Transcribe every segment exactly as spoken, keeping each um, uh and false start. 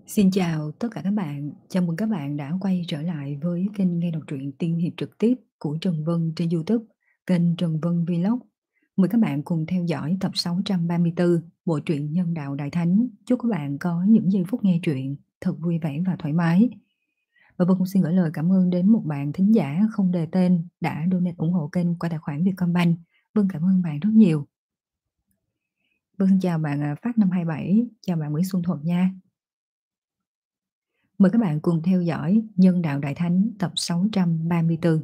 Xin chào tất cả các bạn, chào mừng các bạn đã quay trở lại với kênh nghe đọc truyện tiên hiệp trực tiếp của Trần Vân trên YouTube, kênh Trần Vân Vlog. Mời các bạn cùng theo dõi tập sáu trăm ba mươi tư bộ truyện Nhân đạo Đại Thánh. Chúc các bạn có những giây phút nghe truyện thật vui vẻ và thoải mái. Và Vân cũng xin gửi lời cảm ơn đến một bạn thính giả không đề tên đã donate ủng hộ kênh qua tài khoản Vietcombank. Vân cảm ơn bạn rất nhiều. Vân xin chào bạn à, Phát năm hai bảy, chào bạn Nguyễn Xuân Thuật nha. Mời các bạn cùng theo dõi Nhân đạo Đại Thánh tập sáu trăm ba mươi tư.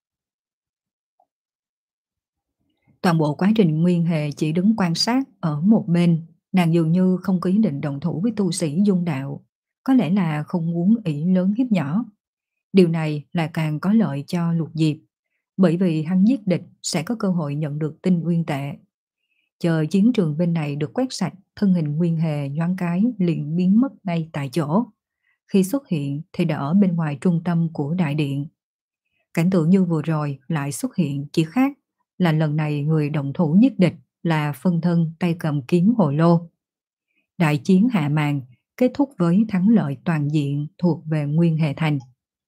Toàn bộ quá trình Nguyên Hề chỉ đứng quan sát ở một bên, nàng dường như không có ý định động thủ với tu sĩ dung đạo, có lẽ là không muốn ỷ lớn hiếp nhỏ. Điều này là càng có lợi cho Lục Diệp, bởi vì hắn giết địch sẽ có cơ hội nhận được tinh uyên tệ. Chờ chiến trường bên này được quét sạch, thân hình Nguyên Hề nhoáng cái liền biến mất ngay tại chỗ. Khi xuất hiện thì đã ở bên ngoài trung tâm của đại điện. Cảnh tượng như vừa rồi lại xuất hiện, chỉ khác là lần này người động thủ nhất địch là phân thân tay cầm kiếm hồ lô. Đại chiến hạ màn kết thúc với thắng lợi toàn diện thuộc về Nguyên Hề Thành.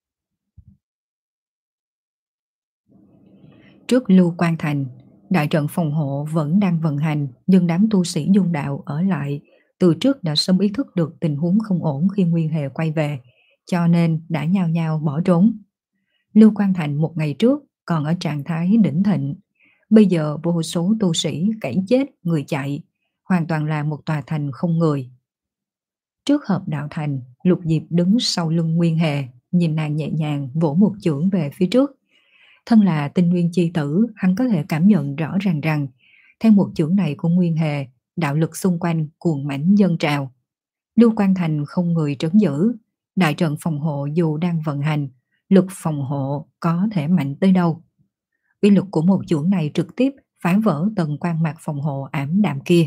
Trước Lưu Quan Thành, đại trận phòng hộ vẫn đang vận hành, nhưng đám tu sĩ dung đạo ở lại từ trước đã sớm ý thức được tình huống không ổn khi Nguyên Hề quay về, cho nên đã nhao nhao bỏ trốn. Lưu Quan Thành một ngày trước còn ở trạng thái đỉnh thịnh, bây giờ vô số tu sĩ cẩy chết người chạy, hoàn toàn là một tòa thành không người. Trước hợp đạo thành, Lục Diệp đứng sau lưng Nguyên Hề, nhìn nàng nhẹ nhàng vỗ một chưởng về phía trước. Thân là tinh nguyên chi tử, hắn có thể cảm nhận rõ ràng rằng theo một chưởng này của Nguyên Hề, đạo lực xung quanh cuồn mãnh dâng trào. Lưu Quan Thành không người trấn giữ, đại trận phòng hộ dù đang vận hành, lực phòng hộ có thể mạnh tới đâu. Uy lực của một chưởng này trực tiếp phá vỡ tầng quan mạc phòng hộ ảm đạm kia.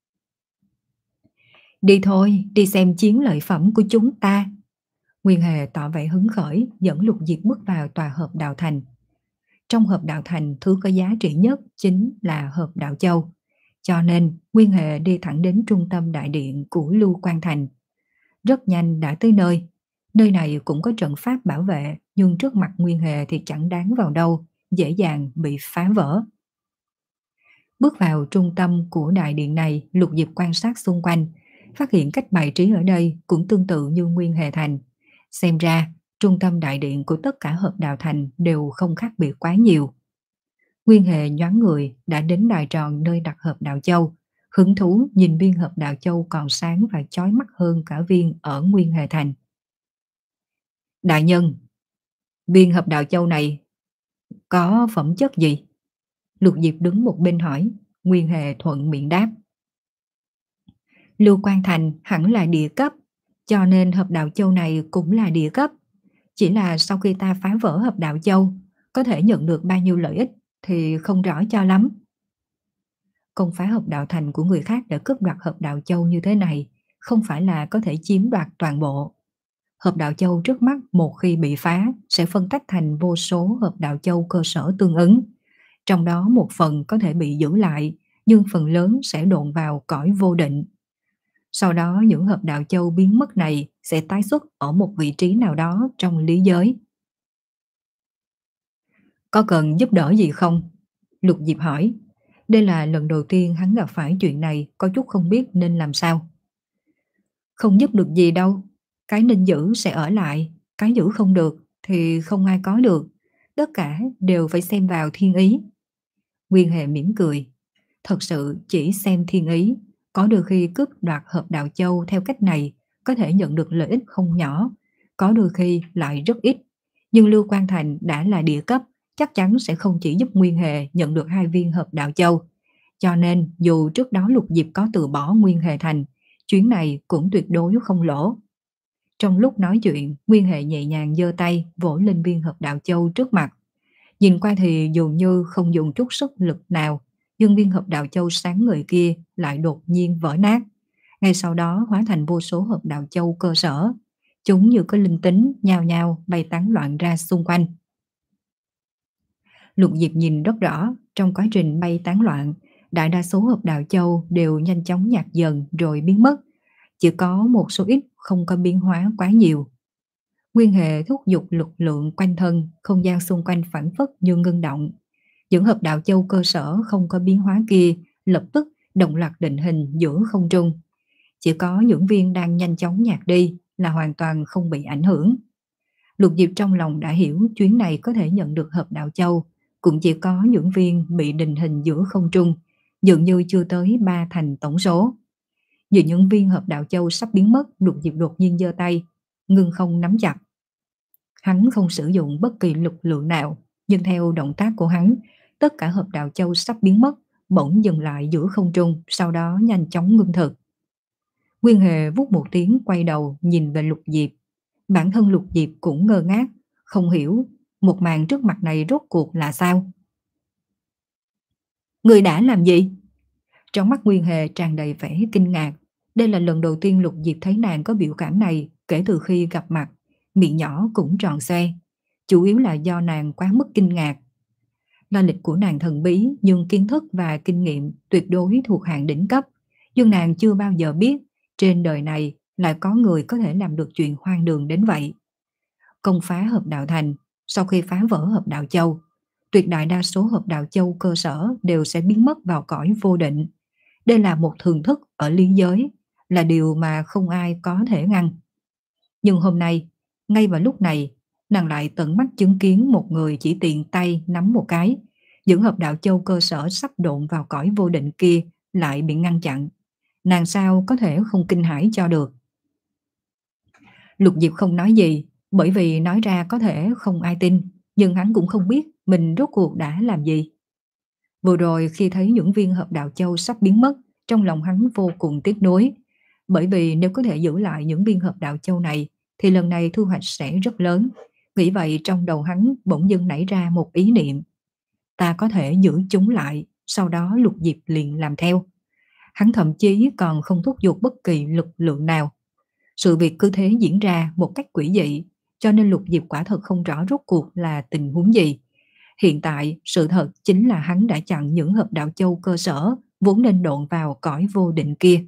Đi thôi, đi xem chiến lợi phẩm của chúng ta. Nguyên Hề tỏ vẻ hứng khởi, dẫn Lục Diệp bước vào tòa hợp đạo thành. Trong hợp đạo thành, thứ có giá trị nhất chính là hợp đạo châu. Cho nên, Nguyên Hề đi thẳng đến trung tâm đại điện của Lưu Quan Thành. Rất nhanh đã tới nơi. Nơi này cũng có trận pháp bảo vệ, nhưng trước mặt Nguyên Hề thì chẳng đáng vào đâu, dễ dàng bị phá vỡ. Bước vào trung tâm của đại điện này, Lục Diệp quan sát xung quanh, phát hiện cách bài trí ở đây cũng tương tự như Nguyên Hề Thành. Xem ra, trung tâm đại điện của tất cả hợp đạo thành đều không khác biệt quá nhiều. Nguyên Hề nhoáng người đã đến đài tròn nơi đặt hợp đạo châu, hứng thú nhìn viên hợp đạo châu còn sáng và chói mắt hơn cả viên ở Nguyên Hề Thành. Đại nhân, viên hợp đạo châu này có phẩm chất gì? Lục Diệp đứng một bên hỏi. Nguyên Hề thuận miệng đáp. Lưu Quan Thành hẳn là địa cấp, cho nên hợp đạo châu này cũng là địa cấp. Chỉ là sau khi ta phá vỡ hợp đạo châu, có thể nhận được bao nhiêu lợi ích thì không rõ cho lắm. Công phá hợp đạo thành của người khác để cướp đoạt hợp đạo châu như thế này, không phải là có thể chiếm đoạt toàn bộ. Hợp đạo châu trước mắt một khi bị phá sẽ phân tách thành vô số hợp đạo châu cơ sở tương ứng. Trong đó một phần có thể bị giữ lại, nhưng phần lớn sẽ độn vào cõi vô định. Sau đó những hợp đạo châu biến mất này sẽ tái xuất ở một vị trí nào đó trong lý giới. Có cần giúp đỡ gì không? Lục Diệp hỏi. Đây là lần đầu tiên hắn gặp phải chuyện này, có chút không biết nên làm sao. Không giúp được gì đâu, cái nên giữ sẽ ở lại, cái giữ không được thì không ai có được, tất cả đều phải xem vào thiên ý. Nguyên Hề mỉm cười. Thật sự chỉ xem thiên ý, có đôi khi cướp đoạt hợp đạo châu theo cách này có thể nhận được lợi ích không nhỏ, có đôi khi lại rất ít. Nhưng Lưu Quan Thành đã là địa cấp, chắc chắn sẽ không chỉ giúp Nguyên Hề nhận được hai viên hợp đạo châu. Cho nên dù trước đó Lục Diệp có từ bỏ Nguyên Hề Thành, chuyến này cũng tuyệt đối không lỗ. Trong lúc nói chuyện, Nguyên Hề nhẹ nhàng giơ tay vỗ lên viên hợp đạo châu trước mặt. Nhìn qua thì dường như không dùng chút sức lực nào, nhưng viên hợp đạo châu sáng ngời kia lại đột nhiên vỡ nát. Ngay sau đó hóa thành vô số hợp đạo châu cơ sở. Chúng như có linh tính, nhao nhao bay tán loạn ra xung quanh. Lục Diệp nhìn rất rõ, trong quá trình bay tán loạn, đại đa số hợp đạo châu đều nhanh chóng nhạt dần rồi biến mất. Chỉ có một số ít không có biến hóa quá nhiều. Nguyên Hề thúc giục lực lượng quanh thân, không gian xung quanh phảng phất như ngưng động. Những hợp đạo châu cơ sở không có biến hóa kia lập tức đồng loạt định hình giữa không trung. Chỉ có những viên đang nhanh chóng nhạt đi là hoàn toàn không bị ảnh hưởng. Lục Diệp trong lòng đã hiểu chuyến này có thể nhận được hợp đạo châu, cũng chỉ có những viên bị định hình giữa không trung, dường như chưa tới ba thành tổng số. Nhìn những viên hợp đạo châu sắp biến mất, Lục Diệp đột nhiên giơ tay, ngưng không nắm chặt. Hắn không sử dụng bất kỳ lực lượng nào, nhưng theo động tác của hắn, tất cả hợp đạo châu sắp biến mất, bỗng dừng lại giữa không trung, sau đó nhanh chóng ngưng thực. Nguyên Hề vút một tiếng quay đầu nhìn về Lục Diệp. Bản thân Lục Diệp cũng ngơ ngác, không hiểu một màn trước mặt này rốt cuộc là sao. Người đã làm gì? Trong mắt Nguyên Hề tràn đầy vẻ kinh ngạc. Đây là lần đầu tiên Lục Diệp thấy nàng có biểu cảm này kể từ khi gặp mặt. Miệng nhỏ cũng tròn xoe. Chủ yếu là do nàng quá mức kinh ngạc. La lịch của nàng thần bí, nhưng kiến thức và kinh nghiệm tuyệt đối thuộc hạng đỉnh cấp. Nhưng nàng chưa bao giờ biết trên đời này lại có người có thể làm được chuyện hoang đường đến vậy. Công phá hợp đạo thành, sau khi phá vỡ hợp đạo châu, tuyệt đại đa số hợp đạo châu cơ sở đều sẽ biến mất vào cõi vô định. Đây là một thường thức ở lý giới, là điều mà không ai có thể ngăn. Nhưng hôm nay, ngay vào lúc này, nàng lại tận mắt chứng kiến một người chỉ tiện tay nắm một cái, những hợp đạo châu cơ sở sắp độn vào cõi vô định kia lại bị ngăn chặn. Nàng sao có thể không kinh hãi cho được. Lục Diệp không nói gì, bởi vì nói ra có thể không ai tin, nhưng hắn cũng không biết mình rốt cuộc đã làm gì. Vừa rồi khi thấy những viên hợp đạo châu sắp biến mất, trong lòng hắn vô cùng tiếc nuối, bởi vì nếu có thể giữ lại những viên hợp đạo châu này thì lần này thu hoạch sẽ rất lớn. Nghĩ vậy trong đầu hắn bỗng dưng nảy ra một ý niệm. Ta có thể giữ chúng lại, sau đó Lục Diệp liền làm theo. Hắn thậm chí còn không thúc giục bất kỳ lực lượng nào. Sự việc cứ thế diễn ra một cách quỷ dị, cho nên Lục Diệp quả thật không rõ rốt cuộc là tình huống gì. Hiện tại, sự thật chính là hắn đã chặn những hợp đạo châu cơ sở vốn nên độn vào cõi vô định kia.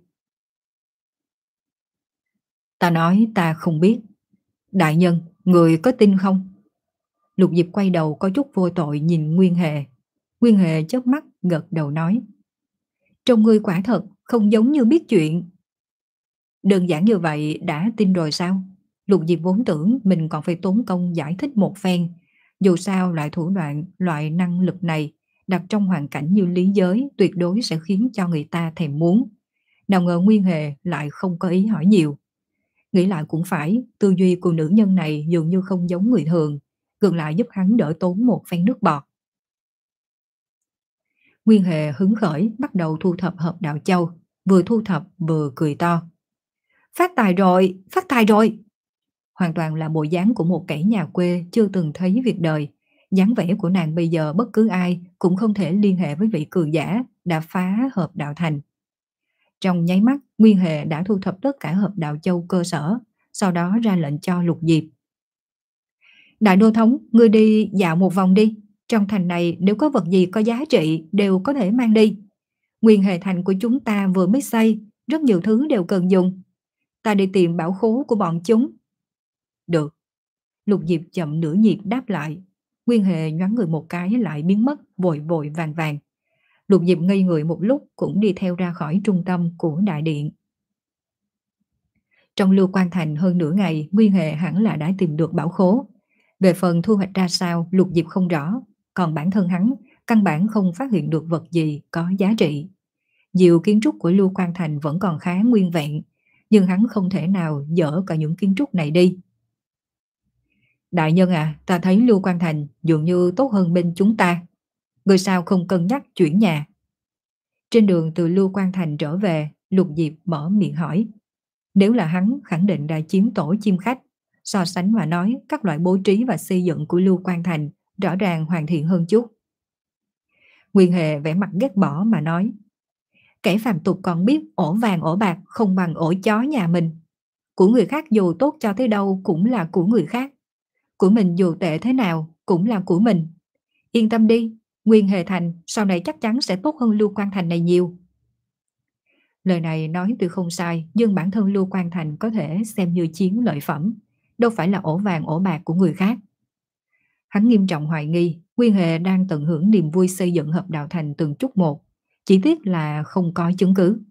Ta nói ta không biết. Đại nhân, người có tin không? Lục Diệp quay đầu có chút vô tội nhìn Nguyên Hề. Nguyên Hề chớp mắt gật đầu nói. Trông ngươi quả thật không giống như biết chuyện. Đơn giản như vậy đã tin rồi sao? Lục Diệp vốn tưởng mình còn phải tốn công giải thích một phen. Dù sao loại thủ đoạn, loại năng lực này đặt trong hoàn cảnh như lý giới tuyệt đối sẽ khiến cho người ta thèm muốn. Nào ngờ Nguyên Hề lại không có ý hỏi nhiều. Nghĩ lại cũng phải, tư duy của nữ nhân này dường như không giống người thường, ngược lại giúp hắn đỡ tốn một phen nước bọt. Nguyên Hề hứng khởi bắt đầu thu thập hợp đạo châu, vừa thu thập vừa cười to. Phát tài rồi, phát tài rồi. Hoàn toàn là bộ dáng của một kẻ nhà quê chưa từng thấy việc đời. Dáng vẻ của nàng bây giờ bất cứ ai cũng không thể liên hệ với vị cường giả đã phá hợp đạo thành. Trong nháy mắt, Nguyên Hề đã thu thập tất cả hợp đạo châu cơ sở, sau đó ra lệnh cho Lục Diệp. Đại đô thống, ngươi đi dạo một vòng đi. Trong thành này nếu có vật gì có giá trị đều có thể mang đi. Nguyên Hề thành của chúng ta vừa mới xây, rất nhiều thứ đều cần dùng. Ta đi tìm bảo khố của bọn chúng. Được. Lục Diệp chậm nửa nhịp đáp lại. Nguyên Hề nhoáng người một cái lại biến mất vội vội vàng vàng. Lục Diệp ngây người một lúc cũng đi theo ra khỏi trung tâm của đại điện. Trong Lưu Quan Thành hơn nửa ngày, Nguyên Hề hẳn là đã tìm được bảo khố. Về phần thu hoạch ra sao, Lục Diệp không rõ. Còn bản thân hắn, căn bản không phát hiện được vật gì có giá trị. Nhiều kiến trúc của Lưu Quan Thành vẫn còn khá nguyên vẹn, nhưng hắn không thể nào dỡ cả những kiến trúc này đi. Đại nhân à, ta thấy Lưu Quan Thành dường như tốt hơn bên chúng ta. Người sao không cân nhắc chuyển nhà? Trên đường từ Lưu Quan Thành trở về, Lục Diệp mở miệng hỏi. Nếu là hắn, khẳng định đã chiếm tổ chim khách. So sánh mà nói, các loại bố trí và xây dựng của Lưu Quan Thành rõ ràng hoàn thiện hơn chút. Nguyên Hề vẻ mặt ghét bỏ mà nói. Kẻ phàm tục còn biết ổ vàng ổ bạc không bằng ổ chó nhà mình. Của người khác dù tốt cho tới đâu cũng là của người khác. Của mình dù tệ thế nào cũng là của mình. Yên tâm đi, Nguyên Hề Thành sau này chắc chắn sẽ tốt hơn Lưu Quan Thành này nhiều. Lời này nói tuy không sai, nhưng bản thân Lưu Quan Thành có thể xem như chiến lợi phẩm, đâu phải là ổ vàng ổ bạc của người khác. Hắn nghiêm trọng hoài nghi Nguyên Hề đang tận hưởng niềm vui xây dựng hợp đạo thành từng chút một, chỉ tiếc là không có chứng cứ.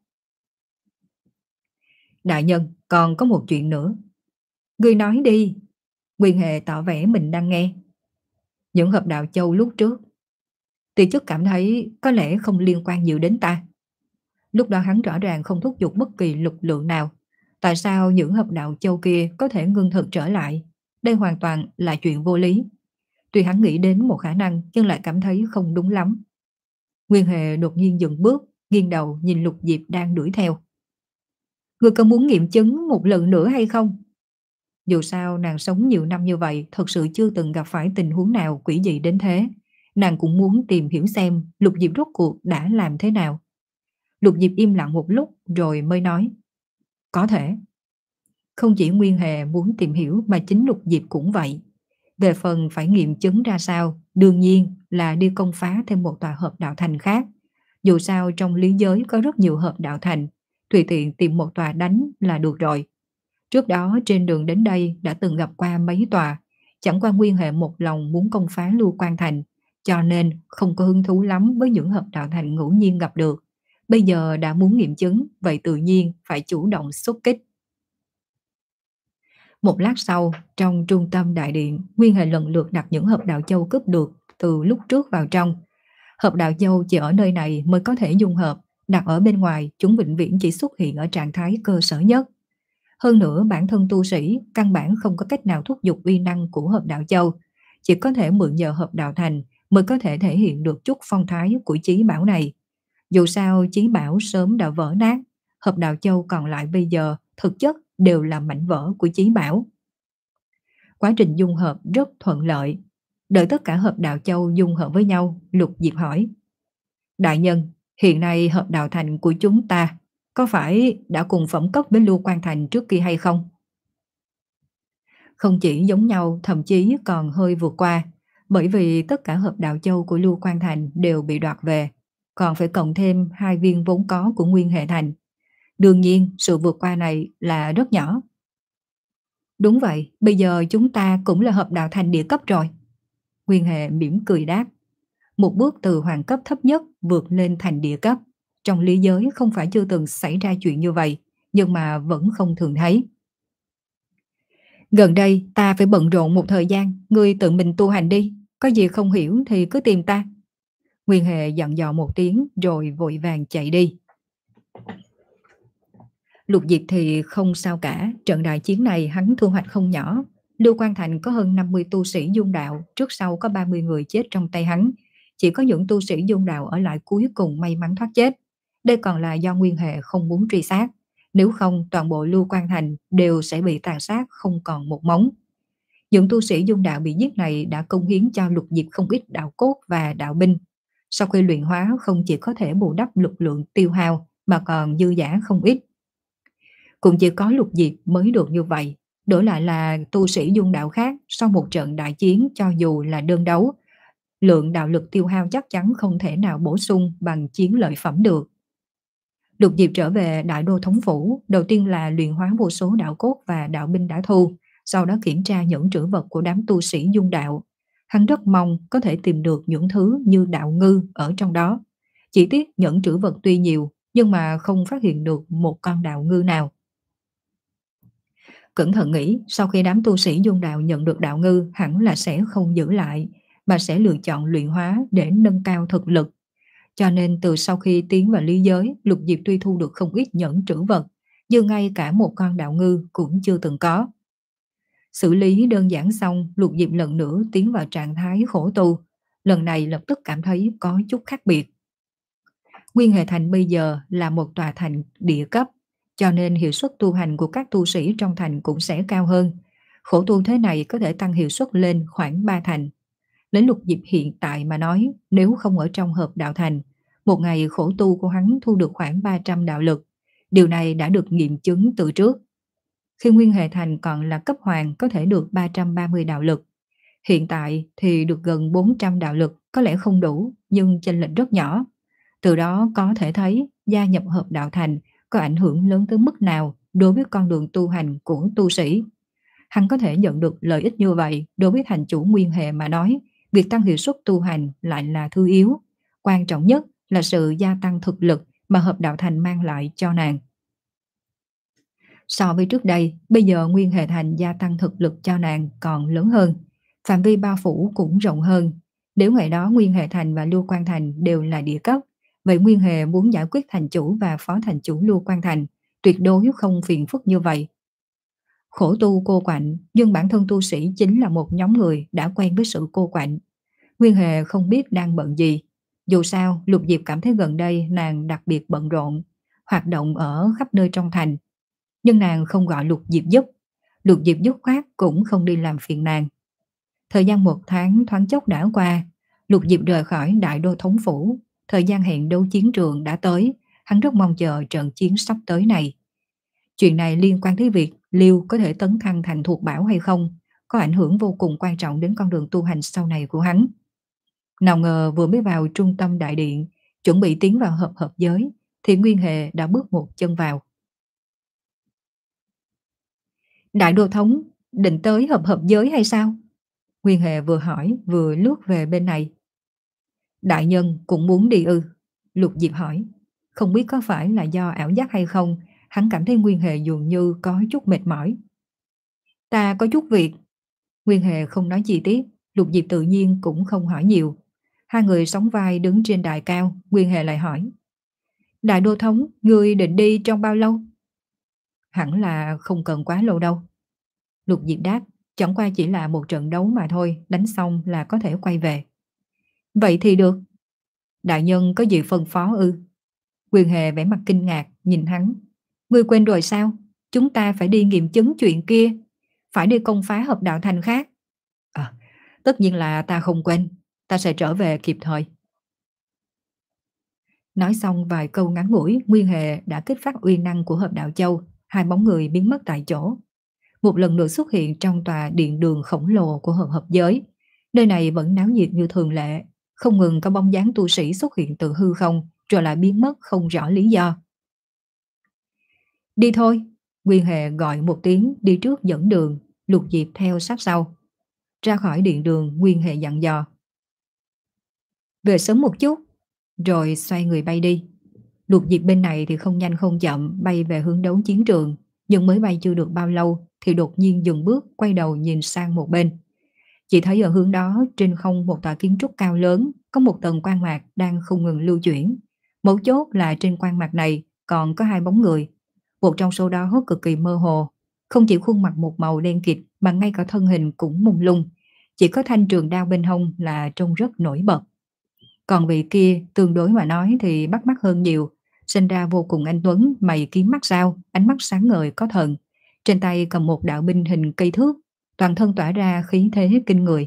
Đại nhân, còn có một chuyện nữa. Ngươi nói đi. Nguyên Hề tỏ vẻ mình đang nghe. Những hợp đạo châu lúc trước, Ti chức cảm thấy có lẽ không liên quan nhiều đến ta. Lúc đó hắn rõ ràng không thúc giục bất kỳ lực lượng nào. Tại sao những hợp đạo châu kia có thể ngưng thực trở lại? Đây hoàn toàn là chuyện vô lý. Tuy hắn nghĩ đến một khả năng, nhưng lại cảm thấy không đúng lắm. Nguyên Hề đột nhiên dừng bước, nghiêng đầu nhìn Lục Diệp đang đuổi theo. Ngươi có muốn nghiệm chứng một lần nữa hay không? Dù sao nàng sống nhiều năm như vậy, thật sự chưa từng gặp phải tình huống nào quỷ dị đến thế. Nàng cũng muốn tìm hiểu xem Lục Diệp rốt cuộc đã làm thế nào. Lục Diệp im lặng một lúc rồi mới nói. Có thể. Không chỉ Nguyên Hề muốn tìm hiểu mà chính Lục Diệp cũng vậy. Về phần phải nghiệm chứng ra sao, đương nhiên là đi công phá thêm một tòa hợp đạo thành khác. Dù sao trong lý giới có rất nhiều hợp đạo thành, tùy tiện tìm một tòa đánh là được rồi. Trước đó trên đường đến đây đã từng gặp qua mấy tòa, chẳng qua Nguyên Hệ một lòng muốn công phá Lưu Quan Thành, cho nên không có hứng thú lắm với những hợp đạo thành ngẫu nhiên gặp được. Bây giờ đã muốn nghiệm chứng, vậy tự nhiên phải chủ động xuất kích. Một lát sau, trong trung tâm đại điện, Nguyên Hệ lần lượt đặt những hợp đạo châu cướp được từ lúc trước vào trong. Hợp đạo châu chỉ ở nơi này mới có thể dung hợp, đặt ở bên ngoài chúng vĩnh viễn chỉ xuất hiện ở trạng thái cơ sở nhất. Hơn nữa bản thân tu sĩ căn bản không có cách nào thúc giục uy năng của hợp đạo châu, chỉ có thể mượn nhờ hợp đạo thành mới có thể thể hiện được chút phong thái của chí bảo này. Dù sao chí bảo sớm đã vỡ nát, hợp đạo châu còn lại bây giờ thực chất đều là mảnh vỡ của chí bảo. Quá trình dung hợp rất thuận lợi. Đợi tất cả hợp đạo châu dung hợp với nhau, Lục Diệp hỏi. Đại nhân, hiện nay hợp đạo thành của chúng ta có phải đã cùng phẩm cấp với Lưu Quan Thành trước kia hay không? Không chỉ giống nhau, thậm chí còn hơi vượt qua, bởi vì tất cả hợp đạo châu của Lưu Quan Thành đều bị đoạt về, còn phải cộng thêm hai viên vốn có của Nguyên Hệ Thành. Đương nhiên, sự vượt qua này là rất nhỏ. Đúng vậy, bây giờ chúng ta cũng là hợp đạo thành địa cấp rồi. Nguyên Hệ mỉm cười đáp. Một bước từ hoàng cấp thấp nhất vượt lên thành địa cấp. Trong lý giới không phải chưa từng xảy ra chuyện như vậy, nhưng mà vẫn không thường thấy. Gần đây ta phải bận rộn một thời gian, ngươi tự mình tu hành đi, có gì không hiểu thì cứ tìm ta. Nguyên Hề dặn dò một tiếng rồi vội vàng chạy đi. Lục Diệp thì không sao cả, trận đại chiến này hắn thu hoạch không nhỏ. Lưu Quan Thành có hơn năm mươi tu sĩ dung đạo, trước sau có ba mươi người chết trong tay hắn. Chỉ có những tu sĩ dung đạo ở lại cuối cùng may mắn thoát chết. Đây còn là do Nguyên Hệ không muốn truy sát. Nếu không toàn bộ Lưu Quan Thành đều sẽ bị tàn sát không còn một mống. Những tu sĩ dung đạo bị giết này đã công hiến cho Lục Diệp không ít đạo cốt và đạo binh. Sau khi luyện hóa không chỉ có thể bù đắp lực lượng tiêu hao mà còn dư giả không ít. Cũng chỉ có Lục Diệp mới được như vậy. Đổi lại là tu sĩ dung đạo khác sau một trận đại chiến cho dù là đơn đấu, lượng đạo lực tiêu hao chắc chắn không thể nào bổ sung bằng chiến lợi phẩm được. Lục Diệp trở về Đại Đô Thống Phủ, đầu tiên là luyện hóa vô số đạo cốt và đạo binh đã thu, sau đó kiểm tra những trữ vật của đám tu sĩ dung đạo. Hắn rất mong có thể tìm được những thứ như đạo ngư ở trong đó. Chỉ tiếc những trữ vật tuy nhiều, nhưng mà không phát hiện được một con đạo ngư nào. Cẩn thận nghĩ, sau khi đám tu sĩ dung đạo nhận được đạo ngư hẳn là sẽ không giữ lại, mà sẽ lựa chọn luyện hóa để nâng cao thực lực. Cho nên từ sau khi tiến vào lý giới, Lục Diệp tuy thu được không ít nhẫn trữ vật, nhưng ngay cả một con đạo ngư cũng chưa từng có. Xử lý đơn giản xong, Lục Diệp lần nữa tiến vào trạng thái khổ tu. Lần này lập tức cảm thấy có chút khác biệt. Nguyên Hệ Thành bây giờ là một tòa thành địa cấp, cho nên hiệu suất tu hành của các tu sĩ trong thành cũng sẽ cao hơn. Khổ tu thế này có thể tăng hiệu suất lên khoảng ba thành. Lấy Lục Diệp hiện tại mà nói, nếu không ở trong hợp đạo thành, một ngày khổ tu của hắn thu được khoảng ba trăm đạo lực. Điều này đã được nghiệm chứng từ trước. Khi Nguyên Hệ Thành còn là cấp hoàng có thể được ba trăm ba mươi đạo lực. Hiện tại thì được gần bốn trăm đạo lực, có lẽ không đủ, nhưng chênh lệch rất nhỏ. Từ đó có thể thấy gia nhập hợp đạo thành có ảnh hưởng lớn tới mức nào đối với con đường tu hành của tu sĩ. Hắn có thể nhận được lợi ích như vậy, đối với thành chủ Nguyên Hề mà nói, việc tăng hiệu suất tu hành lại là thứ yếu. Quan trọng nhất là sự gia tăng thực lực mà hợp đạo thành mang lại cho nàng. So với trước đây, bây giờ Nguyên Hề Thành gia tăng thực lực cho nàng còn lớn hơn, phạm vi bao phủ cũng rộng hơn. Nếu ngày đó Nguyên Hề Thành và Lưu Quan Thành đều là địa cấp, vậy Nguyên Hề muốn giải quyết thành chủ và phó thành chủ Lưu Quan Thành tuyệt đối không phiền phức như vậy. Khổ tu cô quạnh, nhưng bản thân tu sĩ chính là một nhóm người đã quen với sự cô quạnh. Nguyên Hề không biết đang bận gì. Dù sao, Lục Diệp cảm thấy gần đây nàng đặc biệt bận rộn, hoạt động ở khắp nơi trong thành. Nhưng nàng không gọi Lục Diệp giúp. Lục Diệp dứt khoát cũng không đi làm phiền nàng. Thời gian một tháng thoáng chốc đã qua, Lục Diệp rời khỏi Đại Đô Thống Phủ. Thời gian hẹn đấu chiến trường đã tới, hắn rất mong chờ trận chiến sắp tới này. Chuyện này liên quan tới việc Liêu có thể tấn thăng thành thuộc bảo hay không, có ảnh hưởng vô cùng quan trọng đến con đường tu hành sau này của hắn. Nào ngờ vừa mới vào trung tâm đại điện, chuẩn bị tiến vào hợp hợp giới, thì Nguyên Hề đã bước một chân vào. Đại Đô Thống định tới hợp hợp giới hay sao? Nguyên Hề vừa hỏi vừa lướt về bên này. Đại nhân cũng muốn đi ư? Lục Diệp hỏi. Không biết có phải là do ảo giác hay không, hắn cảm thấy Nguyên Hề dường như có chút mệt mỏi. Ta có chút việc. Nguyên Hề không nói chi tiết, Lục Diệp tự nhiên cũng không hỏi nhiều. Hai người sóng vai đứng trên đài cao, Nguyên Hề lại hỏi. Đại Đô Thống, ngươi định đi trong bao lâu? Hẳn là không cần quá lâu đâu. Lục Diệp đáp, chẳng qua chỉ là một trận đấu mà thôi, đánh xong là có thể quay về. Vậy thì được. Đại nhân có gì phân phó ư? Nguyên Hề vẻ mặt kinh ngạc, nhìn hắn. Ngươi quên rồi sao? Chúng ta phải đi nghiệm chứng chuyện kia. Phải đi công phá hợp đạo thành khác. À, tất nhiên là ta không quên. Ta sẽ trở về kịp thời. Nói xong vài câu ngắn ngủi, Nguyên Hề đã kích phát uy năng của hợp đạo châu. Hai bóng người biến mất tại chỗ. Một lần nữa xuất hiện trong tòa điện đường khổng lồ của hợp hợp giới. Nơi này vẫn náo nhiệt như thường lệ. Không ngừng có bóng dáng tu sĩ xuất hiện từ hư không, rồi lại biến mất không rõ lý do. Đi thôi. Nguyên Hề gọi một tiếng, đi trước dẫn đường. Lục Diệp theo sát sau. Ra khỏi điện đường, Nguyên Hề dặn dò. Về sớm một chút. Rồi xoay người bay đi. Lục Diệp bên này thì không nhanh không chậm bay về hướng đấu chiến trường. Nhưng mới bay chưa được bao lâu thì đột nhiên dừng bước, quay đầu nhìn sang một bên. Chỉ thấy ở hướng đó trên không một tòa kiến trúc cao lớn, có một tầng quang mạc đang không ngừng lưu chuyển. Mấu chốt là trên quang mạc này còn có hai bóng người. Một trong số đó cực kỳ mơ hồ, không chỉ khuôn mặt một màu đen kịt mà ngay cả thân hình cũng mông lung. Chỉ có thanh trường đao bên hông là trông rất nổi bật. Còn vị kia tương đối mà nói thì bắt mắt hơn nhiều, sinh ra vô cùng anh tuấn, mày kiếm mắt sao, ánh mắt sáng ngời có thần. Trên tay cầm một đạo binh hình cây thước, toàn thân tỏa ra khí thế kinh người.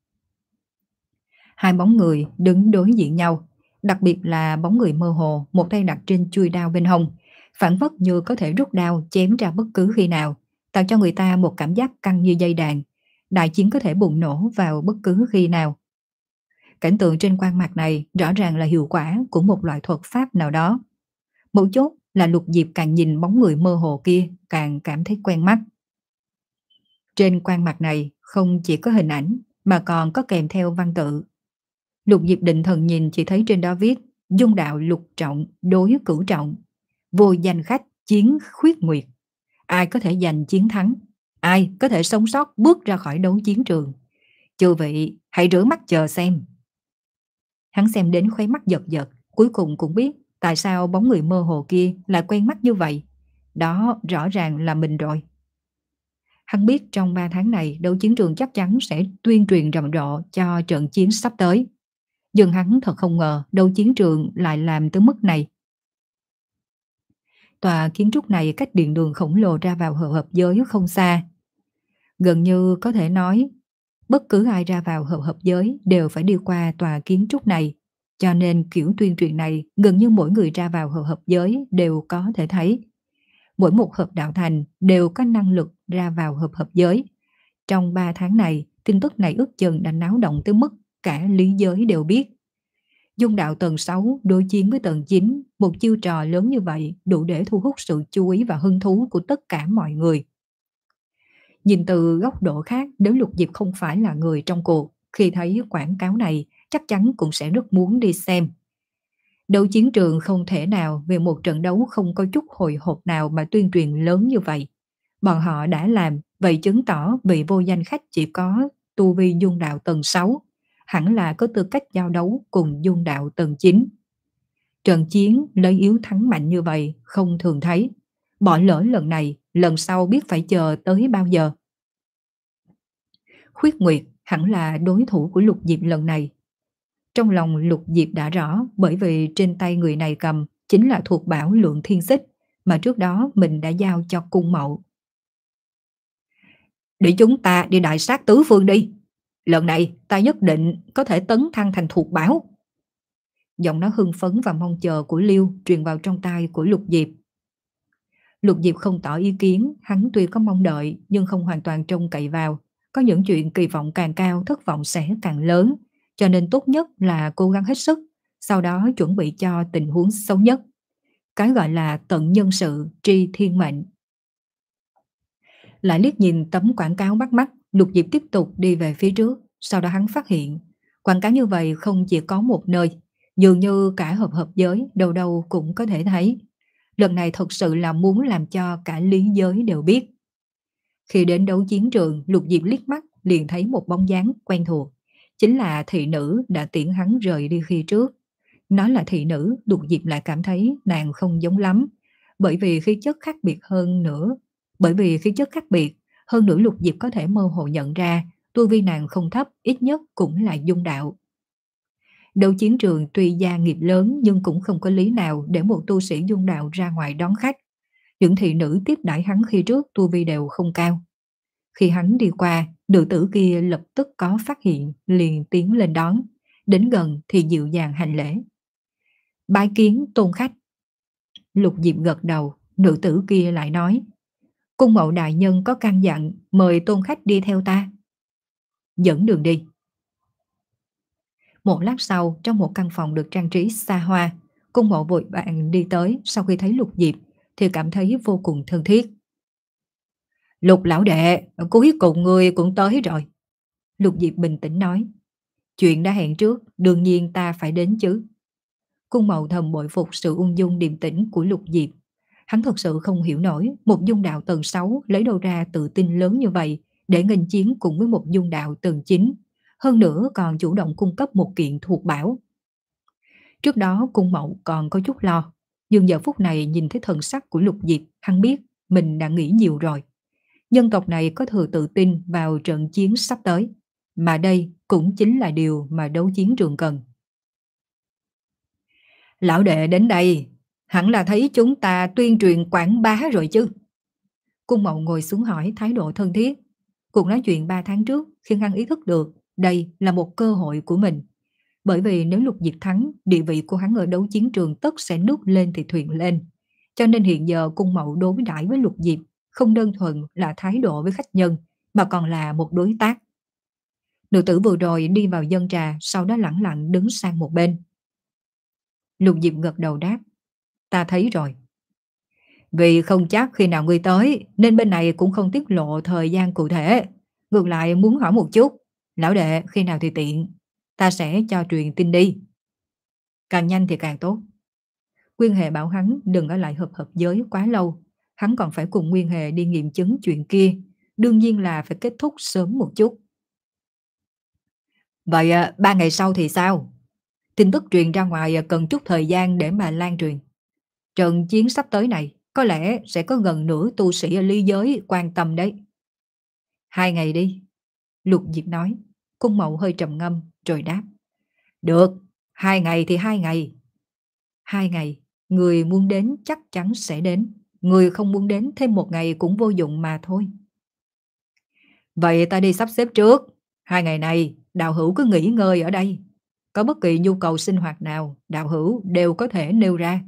Hai bóng người đứng đối diện nhau, đặc biệt là bóng người mơ hồ, một tay đặt trên chuôi đao bên hông, phản phất như có thể rút đao chém ra bất cứ khi nào, tạo cho người ta một cảm giác căng như dây đàn. Đại chiến có thể bùng nổ vào bất cứ khi nào. Cảnh tượng trên quang mạc này rõ ràng là hiệu quả của một loại thuật pháp nào đó. Mấu chốt là Lục Diệp càng nhìn bóng người mơ hồ kia càng cảm thấy quen mắt. Trên quang mạc này không chỉ có hình ảnh mà còn có kèm theo văn tự. Lục Diệp định thần nhìn chỉ thấy trên đó viết dung đạo lục trọng đối cửu trọng, vô danh khách chiến khuyết nguyệt. Ai có thể giành chiến thắng, ai có thể sống sót bước ra khỏi đấu chiến trường. Chư vị hãy rửa mắt chờ xem. Hắn xem đến khóe mắt giật giật, cuối cùng cũng biết tại sao bóng người mơ hồ kia lại quen mắt như vậy. Đó rõ ràng là mình rồi. Hắn biết trong ba tháng này đấu chiến trường chắc chắn sẽ tuyên truyền rầm rộ cho trận chiến sắp tới. Nhưng hắn thật không ngờ đấu chiến trường lại làm tới mức này. Tòa kiến trúc này cách điện đường khổng lồ ra vào hợp hợp giới không xa. Gần như có thể nói bất cứ ai ra vào hợp hợp giới đều phải đi qua tòa kiến trúc này. Cho nên kiểu tuyên truyền này gần như mỗi người ra vào hợp hợp giới đều có thể thấy. Mỗi một hợp đạo thành đều có năng lực ra vào hợp hợp giới. Trong ba tháng này, tin tức này ước chừng đã náo động tới mức cả lý giới đều biết. Dung đạo tầng sáu đối chiến với tầng chín, một chiêu trò lớn như vậy đủ để thu hút sự chú ý và hứng thú của tất cả mọi người. Nhìn từ góc độ khác, nếu Lục Diệp không phải là người trong cuộc, khi thấy quảng cáo này chắc chắn cũng sẽ rất muốn đi xem. Đấu chiến trường không thể nào vì một trận đấu không có chút hồi hộp nào mà tuyên truyền lớn như vậy. Bọn họ đã làm, vậy chứng tỏ vị vô danh khách chỉ có tu vi dung đạo tầng sáu, hẳn là có tư cách giao đấu cùng dung đạo tầng chín. Trận chiến lấy yếu thắng mạnh như vậy không thường thấy. Bỏ lỡ lần này, lần sau biết phải chờ tới bao giờ. Khuyết Nguyệt hẳn là đối thủ của Lục Diệp lần này. Trong lòng Lục Diệp đã rõ, bởi vì trên tay người này cầm chính là thuộc bảo Lượng Thiên Xích mà trước đó mình đã giao cho Cung Mậu. Để chúng ta đi đại sát tứ phương đi. Lần này ta nhất định có thể tấn thăng thành thuộc bảo. Giọng nói hưng phấn và mong chờ của Liêu truyền vào trong tai của Lục Diệp. Lục Diệp không tỏ ý kiến, hắn tuy có mong đợi nhưng không hoàn toàn trông cậy vào. Có những chuyện kỳ vọng càng cao, thất vọng sẽ càng lớn, cho nên tốt nhất là cố gắng hết sức, sau đó chuẩn bị cho tình huống xấu nhất. Cái gọi là tận nhân sự, tri thiên mệnh. Lại liếc nhìn tấm quảng cáo bắt mắt, Lục Diệp tiếp tục đi về phía trước, sau đó hắn phát hiện, quảng cáo như vậy không chỉ có một nơi, dường như cả hợp hợp giới đâu đâu cũng có thể thấy. Lần này thật sự là muốn làm cho cả lý giới đều biết. Khi đến đấu chiến trường, Lục Diệp liếc mắt liền thấy một bóng dáng quen thuộc, chính là thị nữ đã tiễn hắn rời đi khi trước. Nói là thị nữ, Lục Diệp lại cảm thấy nàng không giống lắm, bởi vì khí chất khác biệt hơn nữa. Bởi vì khí chất khác biệt, hơn nữa Lục Diệp có thể mơ hồ nhận ra, tu vi nàng không thấp, ít nhất cũng là dung đạo. Đấu chiến trường tuy gia nghiệp lớn nhưng cũng không có lý nào để một tu sĩ dung đạo ra ngoài đón khách. Những thị nữ tiếp đãi hắn khi trước tu vi đều không cao. Khi hắn đi qua, nữ tử kia lập tức có phát hiện, liền tiến lên đón. Đến gần thì dịu dàng hành lễ. Bái kiến tôn khách. Lục Diệp gật đầu, nữ tử kia lại nói. Cung Mậu đại nhân có căn dặn, mời tôn khách đi theo ta. Dẫn đường đi. Một lát sau, trong một căn phòng được trang trí xa hoa, Cung Mậu vội vàng đi tới, sau khi thấy Lục Diệp thì cảm thấy vô cùng thân thiết. Lục lão đệ, cuối cùng người cũng tới rồi. Lục Diệp bình tĩnh nói. Chuyện đã hẹn trước, đương nhiên ta phải đến chứ. Cung Mậu thầm bội phục sự ung dung điềm tĩnh của Lục Diệp. Hắn thật sự không hiểu nổi một dung đạo tầng sáu lấy đâu ra tự tin lớn như vậy để nghênh chiến cùng với một dung đạo tầng chín. Hơn nữa còn chủ động cung cấp một kiện thuộc bảo. Trước đó Cung Mậu còn có chút lo, nhưng giờ phút này nhìn thấy thần sắc của Lục Diệp, hắn biết mình đã nghĩ nhiều rồi. Nhân tộc này có thừa tự tin vào trận chiến sắp tới, mà đây cũng chính là điều mà đấu chiến trường cần. Lão đệ đến đây, hẳn là thấy chúng ta tuyên truyền quảng bá rồi chứ? Cung Mậu ngồi xuống hỏi thái độ thân thiết. Cuộc nói chuyện ba tháng trước khiến hắn ý thức được đây là một cơ hội của mình. Bởi vì nếu Lục Diệp thắng, địa vị của hắn ở đấu chiến trường tất sẽ nước lên thì thuyền lên. Cho nên hiện giờ Cung Mậu đối đãi với Lục Diệp không đơn thuần là thái độ với khách nhân, mà còn là một đối tác. Nữ tử vừa rồi đi vào dân trà, sau đó lẳng lặng đứng sang một bên. Lục Diệp gật đầu đáp. Ta thấy rồi. Vì không chắc khi nào ngươi tới, nên bên này cũng không tiết lộ thời gian cụ thể. Ngược lại muốn hỏi một chút, lão đệ khi nào thì tiện, ta sẽ cho truyền tin đi. Càng nhanh thì càng tốt. Nguyên Hề bảo hắn đừng ở lại hợp hợp giới quá lâu. Hắn còn phải cùng Nguyên Hề đi nghiệm chứng chuyện kia. Đương nhiên là phải kết thúc sớm một chút. Vậy à, ba ngày sau thì sao? Tin tức truyền ra ngoài cần chút thời gian để mà lan truyền. Trận chiến sắp tới này có lẽ sẽ có gần nửa tu sĩ ở lý giới quan tâm đấy. Hai ngày đi. Lục Diệp nói. Cung Mậu hơi trầm ngâm rồi đáp. Được, hai ngày thì hai ngày. Hai ngày, người muốn đến chắc chắn sẽ đến. Người không muốn đến thêm một ngày cũng vô dụng mà thôi. Vậy ta đi sắp xếp trước. Hai ngày này, đạo hữu cứ nghỉ ngơi ở đây. Có bất kỳ nhu cầu sinh hoạt nào, đạo hữu đều có thể nêu ra.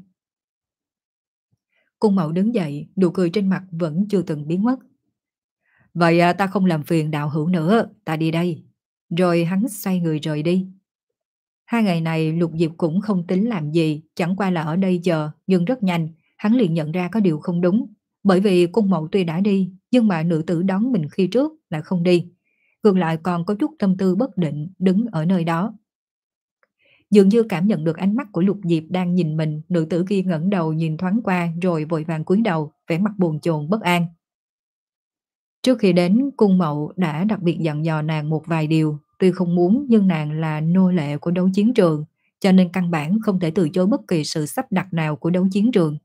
Cung Mậu đứng dậy, nụ cười trên mặt vẫn chưa từng biến mất. Vậy à, ta không làm phiền đạo hữu nữa, ta đi đây. Rồi hắn xoay người rời đi. Hai ngày này Lục Diệp cũng không tính làm gì, chẳng qua là ở đây chờ, nhưng rất nhanh, hắn liền nhận ra có điều không đúng. Bởi vì cung mậu tuy đã đi, nhưng mà nữ tử đón mình khi trước lại không đi. Ngược lại còn có chút tâm tư bất định đứng ở nơi đó. Dường như cảm nhận được ánh mắt của Lục Diệp đang nhìn mình, nữ tử kia ngẩng đầu nhìn thoáng qua rồi vội vàng cúi đầu, vẻ mặt buồn chồn bất an. Trước khi đến, cung mậu đã đặc biệt dặn dò nàng một vài điều, tuy không muốn nhưng nàng là nô lệ của đấu chiến trường, cho nên căn bản không thể từ chối bất kỳ sự sắp đặt nào của đấu chiến trường.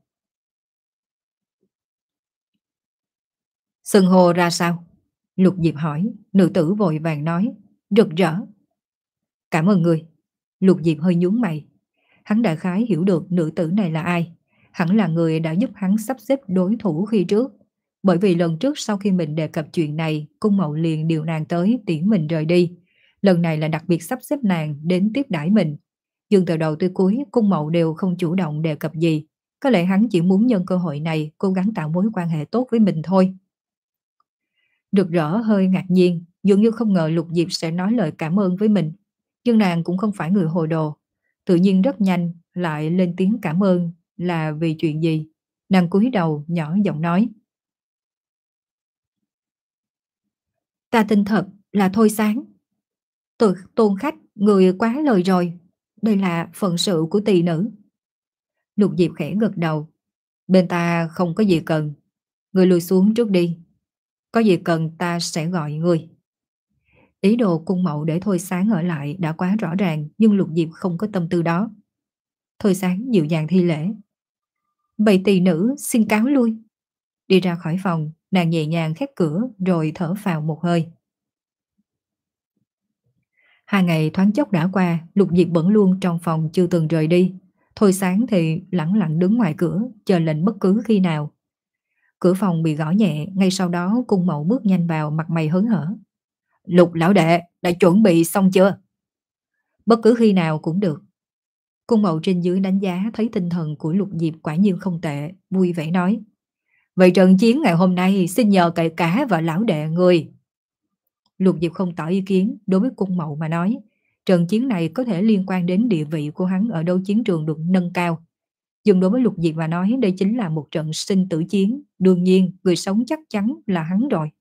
Xưng hô ra sao? Lục Diệp hỏi, nữ tử vội vàng nói, rực rỡ. Cảm ơn người. Lục Diệp hơi nhướng mày. Hắn đại khái hiểu được nữ tử này là ai. Hẳn là người đã giúp hắn sắp xếp đối thủ khi trước. Bởi vì lần trước sau khi mình đề cập chuyện này, cung mậu liền điều nàng tới tiễn mình rời đi. Lần này là đặc biệt sắp xếp nàng đến tiếp đãi mình. Nhưng từ đầu tới cuối, cung mậu đều không chủ động đề cập gì. Có lẽ hắn chỉ muốn nhân cơ hội này cố gắng tạo mối quan hệ tốt với mình thôi. Rực rỡ hơi ngạc nhiên, dường như không ngờ Lục Diệp sẽ nói lời cảm ơn với mình. Nhưng nàng cũng không phải người hồ đồ. Tự nhiên rất nhanh lại lên tiếng cảm ơn là vì chuyện gì. Nàng cúi đầu nhỏ giọng nói. Ta tin thật là Thôi Sáng. Tôi tôn khách, người quá lời rồi. Đây là phận sự của tỳ nữ. Lục Diệp khẽ gật đầu. Bên ta không có gì cần. Người lùi xuống trước đi. Có gì cần ta sẽ gọi người. Ý đồ cung mậu để Thôi Sáng ở lại đã quá rõ ràng, nhưng Lục Diệp không có tâm tư đó. Thôi Sáng dịu dàng thi lễ. Bầy tỳ nữ xin cáo lui. Đi ra khỏi phòng, nàng nhẹ nhàng khép cửa rồi thở phào một hơi. Hai ngày thoáng chốc đã qua, Lục Diệp vẫn luôn trong phòng chưa từng rời đi. Thôi Sáng thì lẳng lặng đứng ngoài cửa, chờ lệnh bất cứ khi nào. Cửa phòng bị gõ nhẹ, ngay sau đó cung mậu bước nhanh vào, mặt mày hớn hở. Lục lão đệ, đã chuẩn bị xong chưa? Bất cứ khi nào cũng được. Cung mậu trên dưới đánh giá thấy tinh thần của Lục Diệp quả nhiên không tệ, vui vẻ nói. Vậy trận chiến ngày hôm nay xin nhờ cậy cả và lão đệ người. Lục Diệp không tỏ ý kiến, đối với cung mậu mà nói, trận chiến này có thể liên quan đến địa vị của hắn ở đấu chiến trường được nâng cao. Nhưng đối với Lục Diệp mà nói, đây chính là một trận sinh tử chiến, đương nhiên người sống chắc chắn là hắn rồi.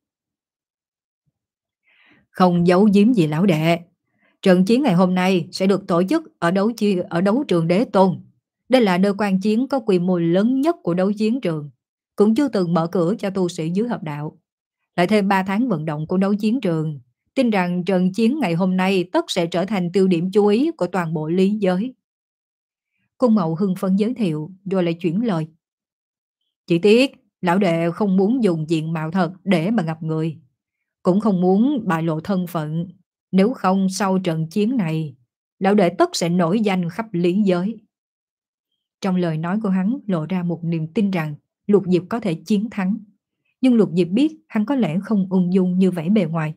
Không giấu giếm gì lão đệ, trận chiến ngày hôm nay sẽ được tổ chức ở đấu chi ở đấu trường Đế Tôn. Đây là nơi quan chiến có quy mô lớn nhất của đấu chiến trường, cũng chưa từng mở cửa cho tu sĩ dưới hợp đạo. Lại thêm ba tháng vận động của đấu chiến trường, tin rằng trận chiến ngày hôm nay tất sẽ trở thành tiêu điểm chú ý của toàn bộ lý giới. Cung mậu hưng phấn giới thiệu rồi lại chuyển lời. Chỉ tiếc, lão đệ không muốn dùng diện mạo thật để mà gặp người, cũng không muốn bại lộ thân phận. Nếu không sau trận chiến này, lão đệ tất sẽ nổi danh khắp lý giới. Trong lời nói của hắn lộ ra một niềm tin rằng Lục Diệp có thể chiến thắng. Nhưng Lục Diệp biết hắn có lẽ không ung dung như vẻ bề ngoài.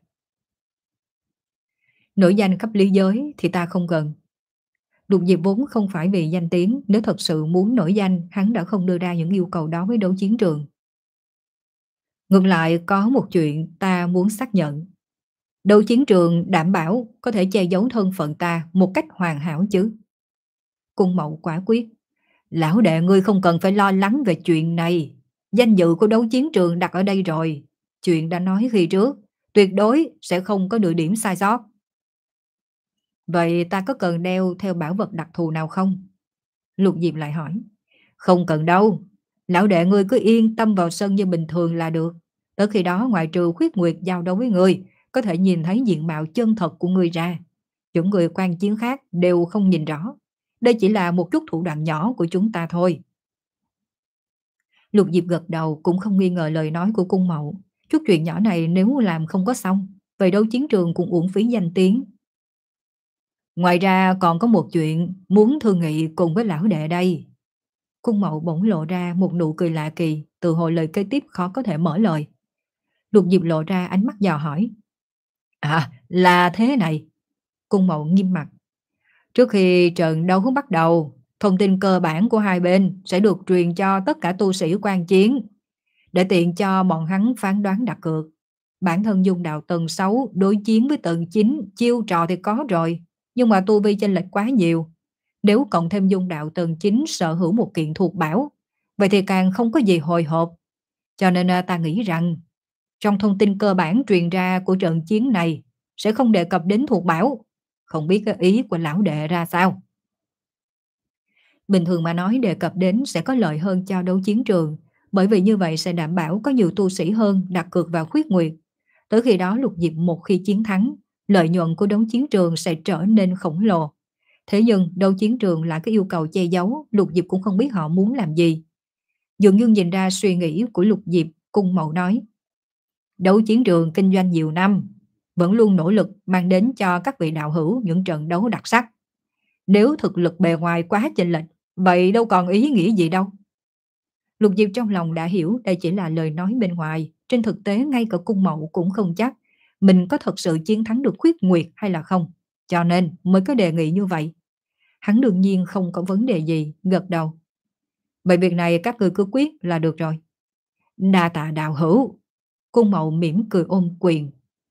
Nổi danh khắp lý giới thì ta không cần. Lục Diệp vốn không phải vì danh tiếng, nếu thật sự muốn nổi danh, hắn đã không đưa ra những yêu cầu đó với đấu chiến trường. Ngược lại có một chuyện ta muốn xác nhận. Đấu chiến trường đảm bảo có thể che giấu thân phận ta một cách hoàn hảo chứ? Cung mậu quả quyết. Lão đệ ngươi không cần phải lo lắng về chuyện này. Danh dự của đấu chiến trường đặt ở đây rồi. Chuyện đã nói khi trước, tuyệt đối sẽ không có nửa điểm sai sót. Vậy ta có cần đeo theo bảo vật đặc thù nào không? Lục Diệp lại hỏi. Không cần đâu. Lão đệ ngươi cứ yên tâm vào sân như bình thường là được. Tới khi đó ngoại trừ Khuyết Nguyệt giao đấu với ngươi, có thể nhìn thấy diện mạo chân thật của ngươi ra. Những người quan chiến khác đều không nhìn rõ. Đây chỉ là một chút thủ đoạn nhỏ của chúng ta thôi. Lục Diệp gật đầu cũng không nghi ngờ lời nói của cung mậu. Chút chuyện nhỏ này nếu làm không có xong, vậy đấu chiến trường cũng uổng phí danh tiếng. Ngoài ra còn có một chuyện muốn thương nghị cùng với lão đệ đây. Cung mậu bỗng lộ ra một nụ cười lạ kỳ, từ hồi lời kế tiếp khó có thể mở lời. Lục Diệp lộ ra ánh mắt dò hỏi. À, là thế này. Cung mậu nghiêm mặt. Trước khi trận đấu bắt đầu, thông tin cơ bản của hai bên sẽ được truyền cho tất cả tu sĩ quan chiến, để tiện cho bọn hắn phán đoán đặt cược. Bản thân Dung Đạo tầng sáu đối chiến với tầng chín, chiêu trò thì có rồi, Nhưng mà tu vi chênh lệch quá nhiều. Nếu cộng thêm dung đạo tầng chín sở hữu một kiện thuộc bảo, vậy thì càng không có gì hồi hộp. Cho nên à, ta nghĩ rằng trong thông tin cơ bản truyền ra của trận chiến này sẽ không đề cập đến thuộc bảo. Không biết cái ý của lão đệ ra sao? Bình thường mà nói đề cập đến sẽ có lợi hơn cho đấu chiến trường, bởi vì như vậy sẽ đảm bảo có nhiều tu sĩ hơn đặt cược vào khuyết nguyệt. Tới khi đó Lục Diệp một khi chiến thắng, lợi nhuận của đấu chiến trường sẽ trở nên khổng lồ. Thế nhưng đấu chiến trường lại có yêu cầu che giấu, Lục Diệp cũng không biết họ muốn làm gì. Dường như nhìn ra suy nghĩ của Lục Diệp, Cung Mậu nói: đấu chiến trường kinh doanh nhiều năm, vẫn luôn nỗ lực mang đến cho các vị đạo hữu những trận đấu đặc sắc. Nếu thực lực bề ngoài quá chênh lệch, vậy đâu còn ý nghĩa gì đâu. Lục Diệp trong lòng đã hiểu đây chỉ là lời nói bên ngoài, trên thực tế ngay cả Cung Mậu cũng không chắc mình có thật sự chiến thắng được khuyết nguyệt hay là không, cho nên mới có đề nghị như vậy. Hắn đương nhiên không có vấn đề gì, gật đầu. Vậy việc này các ngươi cứ quyết là được rồi. Đa tạ đạo hữu. Cung Mậu mỉm cười ôm quyền.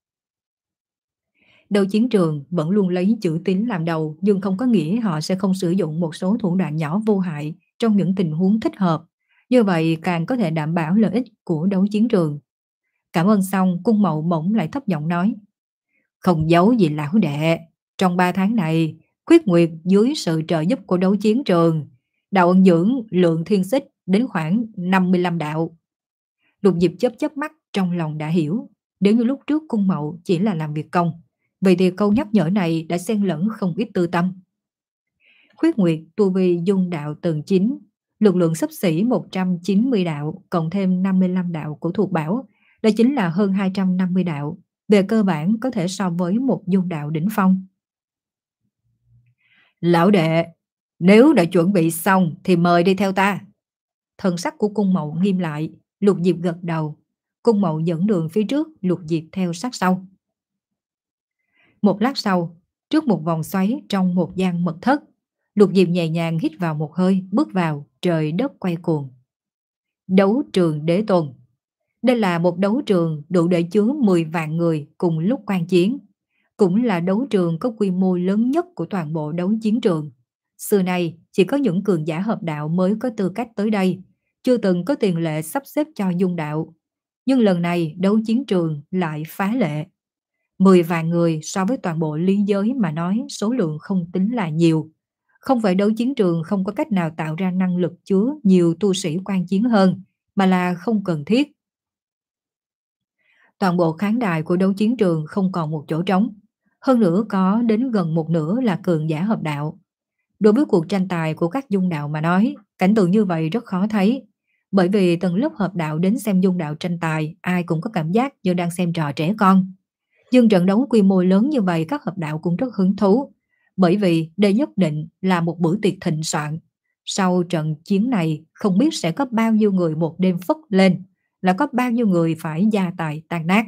Đầu chiến trường vẫn luôn lấy chữ tín làm đầu, nhưng không có nghĩa họ sẽ không sử dụng một số thủ đoạn nhỏ vô hại trong những tình huống thích hợp. Như vậy càng có thể đảm bảo lợi ích của đấu chiến trường. Cảm ơn xong, Cung Mậu bỗng lại thấp giọng nói: không giấu gì lão đệ, trong ba tháng này, Khuyết Nguyệt dưới sự trợ giúp của đấu chiến trường, đạo ân dưỡng lượng thiên xích đến khoảng năm mươi lăm đạo. Lục Diệp chớp chớp mắt, trong lòng đã hiểu, nếu như lúc trước Cung Mậu chỉ là làm việc công, vậy thì câu nhắc nhở này đã xen lẫn không ít tư tâm. Khuyết Nguyệt tu vi dung đạo tầng chín, lực lượng xấp xỉ một trăm chín mươi đạo, cộng thêm năm mươi lăm đạo của thuộc bảo, đó chính là hơn hai trăm năm mươi đạo, về cơ bản có thể so với một dung đạo đỉnh phong. Lão đệ, nếu đã chuẩn bị xong thì mời đi theo ta. Thần sắc của Cung Mậu nghiêm lại, Lục Diệp gật đầu. Cung Mậu dẫn đường phía trước, Lục Diệp theo sát sau. Một lát sau, trước một vòng xoáy trong một gian mật thất, Lục Diệp nhẹ nhàng hít vào một hơi, bước vào, trời đất quay cuồng. Đấu trường đế tôn. Đây là một đấu trường đủ để chứa mười vạn người cùng lúc quan chiến. Cũng là đấu trường có quy mô lớn nhất của toàn bộ đấu chiến trường. Xưa nay, chỉ có những cường giả hợp đạo mới có tư cách tới đây, chưa từng có tiền lệ sắp xếp cho dung đạo. Nhưng lần này đấu chiến trường lại phá lệ. Mười vạn người so với toàn bộ lý giới mà nói số lượng không tính là nhiều. Không phải đấu chiến trường không có cách nào tạo ra năng lực chứa nhiều tu sĩ quan chiến hơn, mà là không cần thiết. Toàn bộ khán đài của đấu chiến trường không còn một chỗ trống. Hơn nữa có đến gần một nửa là cường giả hợp đạo. Đối với cuộc tranh tài của các dung đạo mà nói, cảnh tượng như vậy rất khó thấy. Bởi vì tầng lớp hợp đạo đến xem dung đạo tranh tài, ai cũng có cảm giác như đang xem trò trẻ con. Nhưng trận đấu quy mô lớn như vậy các hợp đạo cũng rất hứng thú. Bởi vì đây nhất định là một bữa tiệc thịnh soạn. Sau trận chiến này không biết sẽ có bao nhiêu người một đêm phất lên, là có bao nhiêu người phải gia tài tan nát.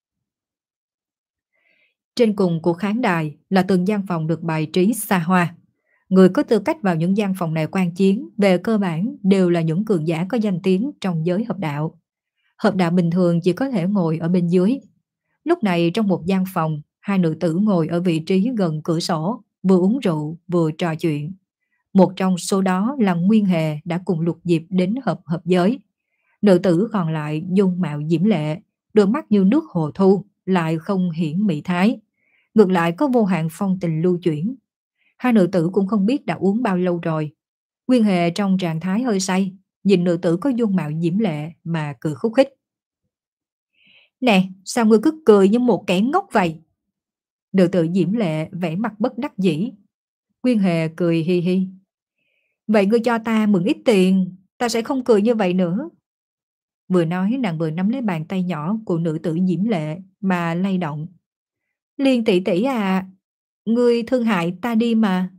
Trên cùng của khán đài là từng gian phòng được bài trí xa hoa. Người có tư cách vào những gian phòng này quan chiến về cơ bản đều là những cường giả có danh tiếng trong giới hợp đạo. Hợp đạo bình thường chỉ có thể ngồi ở bên dưới. Lúc này trong một gian phòng, hai nữ tử ngồi ở vị trí gần cửa sổ, vừa uống rượu vừa trò chuyện. Một trong số đó là Nguyên Hề đã cùng Lục Diệp đến hợp hợp giới. Nữ tử còn lại dung mạo diễm lệ, đôi mắt như nước hồ thu, lại không hiển mị thái. Ngược lại có vô hạn phong tình lưu chuyển. Hai nữ tử cũng không biết đã uống bao lâu rồi. Nguyên Hề trong trạng thái hơi say, nhìn nữ tử có dung mạo diễm lệ mà cười khúc khích. Nè, sao ngươi cứ cười như một kẻ ngốc vậy? Nữ tử diễm lệ vẻ mặt bất đắc dĩ. Nguyên Hề cười hi hi. Vậy ngươi cho ta mượn ít tiền, ta sẽ không cười như vậy nữa. Vừa nói nàng vừa nắm lấy bàn tay nhỏ của nữ tử diễm lệ mà lay động. Liên tỷ tỷ à, ngươi thương hại ta đi mà.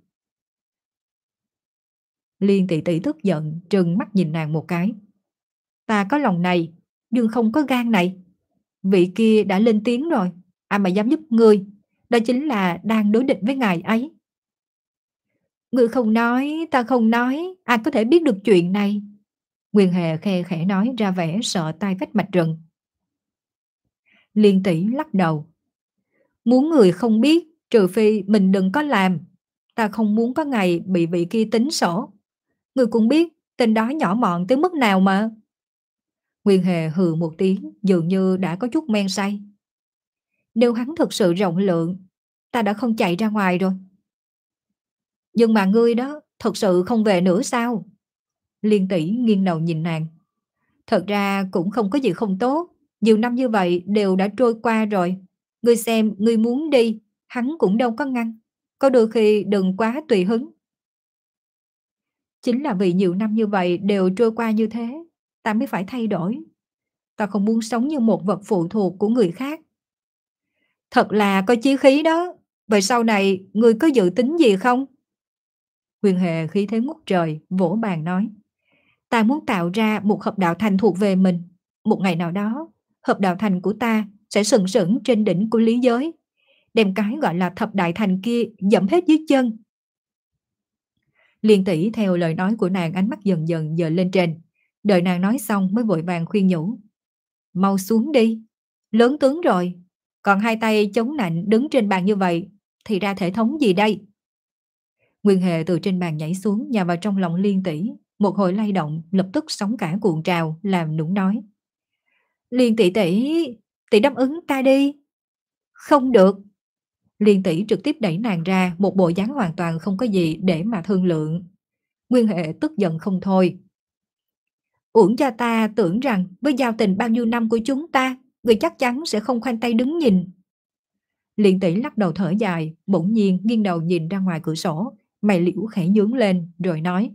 Liên tỷ tỷ tức giận trừng mắt nhìn nàng một cái. Ta có lòng này nhưng không có gan này. Vị kia đã lên tiếng rồi, ai mà dám giúp ngươi, đó chính là đang đối địch với ngài ấy. Ngươi không nói, ta không nói, ai có thể biết được chuyện này. Nguyên Hề khe khẽ nói ra vẻ sợ tai vách mạch rừng. Liên tỷ lắc đầu. Muốn người không biết Trừ phi mình đừng có làm. Ta không muốn có ngày bị vị kia tính sổ. Ngươi cũng biết tên đó nhỏ mọn tới mức nào mà. Nguyên Hề hừ một tiếng, dường như đã có chút men say. Nếu hắn thực sự rộng lượng, ta đã không chạy ra ngoài rồi. Nhưng mà ngươi đó, thật sự không về nữa sao? Liên tỷ nghiêng đầu nhìn nàng. Thật ra cũng không có gì không tốt. Nhiều năm như vậy đều đã trôi qua rồi. Ngươi xem, ngươi muốn đi, hắn cũng đâu có ngăn. Có đôi khi đừng quá tùy hứng. Chính là vì nhiều năm như vậy đều trôi qua như thế, ta mới phải thay đổi. Ta không muốn sống như một vật phụ thuộc của người khác. Thật là có chí khí đó. Vậy sau này ngươi có dự tính gì không? Huyền Hệ khí thế ngút trời, vỗ bàn nói. Ta muốn tạo ra một hợp đạo thành thuộc về mình. Một ngày nào đó, hợp đạo thành của ta sẽ sừng sững trên đỉnh của lý giới. Đem cái gọi là thập đại thành kia dẫm hết dưới chân. Liên tỷ theo lời nói của nàng, ánh mắt dần dần dời lên trên. Đợi nàng nói xong mới vội vàng khuyên nhủ. Mau xuống đi. Lớn tướng rồi. Còn hai tay chống nạnh đứng trên bàn như vậy thì ra thể thống gì đây? Nguyên Hề từ trên bàn nhảy xuống, nhào vào trong lòng Liên tỷ. Một hồi lay động, lập tức sóng cả cuộn trào, làm nũng nói. Liên tỷ tỷ, tỷ đáp ứng ta đi. Không được. Liên tỷ trực tiếp đẩy nàng ra, một bộ dáng hoàn toàn không có gì để mà thương lượng. Nguyên Hệ tức giận không thôi. Uổng cho ta tưởng rằng với giao tình bao nhiêu năm của chúng ta, người chắc chắn sẽ không khoanh tay đứng nhìn. Liên tỷ lắc đầu thở dài, bỗng nhiên nghiêng đầu nhìn ra ngoài cửa sổ, mày liễu khẽ nhướng lên, rồi nói.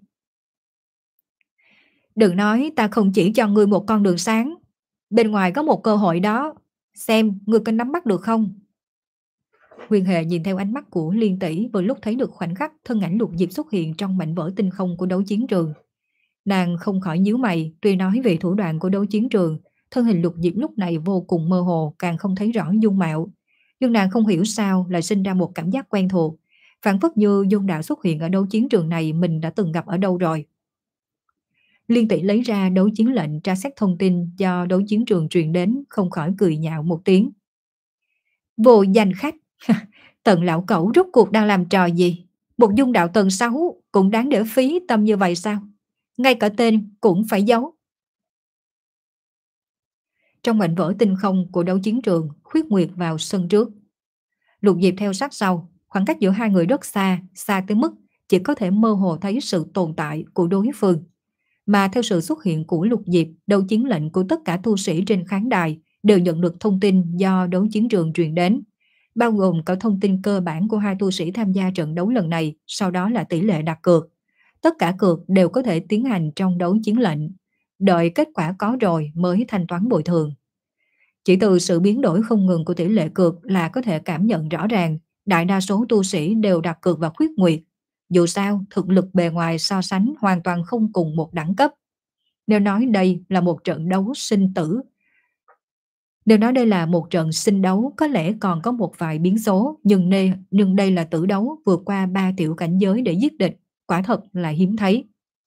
Đừng nói ta không chỉ cho ngươi một con đường sáng. Bên ngoài có một cơ hội đó. Xem ngươi có nắm bắt được không? Huyền Hệ nhìn theo ánh mắt của Liên tỷ, vừa lúc thấy được khoảnh khắc thân ảnh Lục Diệp xuất hiện trong mảnh vỡ tinh không của đấu chiến trường. Nàng không khỏi nhíu mày, tuy nói về thủ đoạn của đấu chiến trường, thân hình Lục Diệp lúc này vô cùng mơ hồ, càng không thấy rõ dung mạo. Nhưng nàng không hiểu sao lại sinh ra một cảm giác quen thuộc, phảng phất như dung đạo xuất hiện ở đấu chiến trường này mình đã từng gặp ở đâu rồi. Liên tỷ lấy ra đấu chiến lệnh tra xét thông tin do đấu chiến trường truyền đến, không khỏi cười nhạo một tiếng. Vô danh khách, Tần lão cẩu rốt cuộc đang làm trò gì? Một dung đạo tầng sáu cũng đáng để phí tâm như vậy sao? Ngay cả tên cũng phải giấu. Trong mảnh vỡ tinh không của đấu chiến trường, Khuyết Nguyệt vào sân trước. Lục Diệp theo sát sau, khoảng cách giữa hai người rất xa, xa tới mức chỉ có thể mơ hồ thấy sự tồn tại của đối phương. Mà theo sự xuất hiện của Lục Diệp, đấu chiến lệnh của tất cả tu sĩ trên khán đài đều nhận được thông tin do đấu chiến trường truyền đến, bao gồm cả thông tin cơ bản của hai tu sĩ tham gia trận đấu lần này, sau đó là tỷ lệ đặt cược. Tất cả cược đều có thể tiến hành trong đấu chiến lệnh, đợi kết quả có rồi mới thanh toán bồi thường. Chỉ từ sự biến đổi không ngừng của tỷ lệ cược là có thể cảm nhận rõ ràng, đại đa số tu sĩ đều đặt cược vào Khuyết Nguyệt. Dù sao, thực lực bề ngoài so sánh hoàn toàn không cùng một đẳng cấp. Nếu nói đây là một trận đấu sinh tử, Nếu nói đây là một trận sinh đấu, có lẽ còn có một vài biến số, nhưng đây, nhưng đây là tử đấu vượt qua ba tiểu cảnh giới để giết địch, quả thật là hiếm thấy.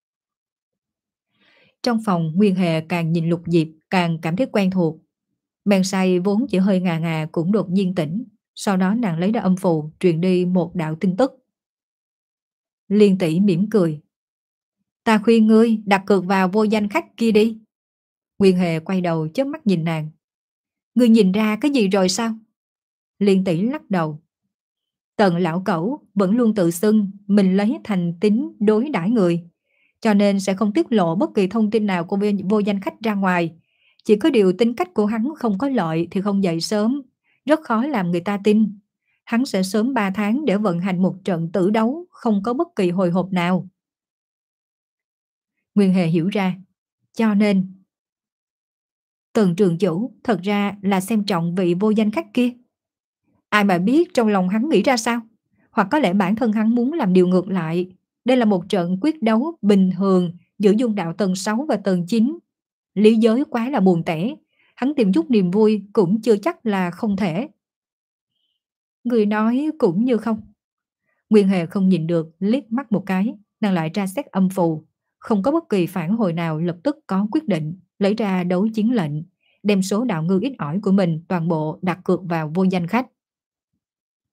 Trong phòng, Nguyên Hề càng nhìn Lục Diệp càng cảm thấy quen thuộc. Men say vốn chỉ hơi ngà ngà cũng đột nhiên tỉnh, sau đó nàng lấy ra âm phù truyền đi một đạo tin tức. Liên tỷ mỉm cười. Ta khuyên ngươi đặt cược vào vô danh khách kia đi. Nguyên Hề quay đầu chớp mắt nhìn nàng. Ngươi nhìn ra cái gì rồi sao? Liên tỷ lắc đầu. Tần lão cẩu vẫn luôn tự xưng mình lấy thành tín đối đãi người, cho nên sẽ không tiết lộ bất kỳ thông tin nào của vô danh khách ra ngoài. Chỉ có điều tính cách của hắn không có lợi thì không dậy sớm, rất khó làm người ta tin. Hắn sẽ sớm ba tháng để vận hành một trận tử đấu, không có bất kỳ hồi hộp nào. Nguyên Hề hiểu ra, cho nên Tần trường chủ thật ra là xem trọng vị vô danh khách kia. Ai mà biết trong lòng hắn nghĩ ra sao? Hoặc có lẽ bản thân hắn muốn làm điều ngược lại. Đây là một trận quyết đấu bình thường giữa dung đạo tầng sáu và tầng chín. Lý giới quá là buồn tẻ. Hắn tìm chút niềm vui cũng chưa chắc là không thể. Người nói cũng như không. Nguyên Hề không nhìn được, liếc mắt một cái, nàng lại tra xét âm phù. Không có bất kỳ phản hồi nào, lập tức có quyết định, lấy ra đấu chiến lệnh, đem số đạo ngư ít ỏi của mình toàn bộ đặt cược vào vô danh khách.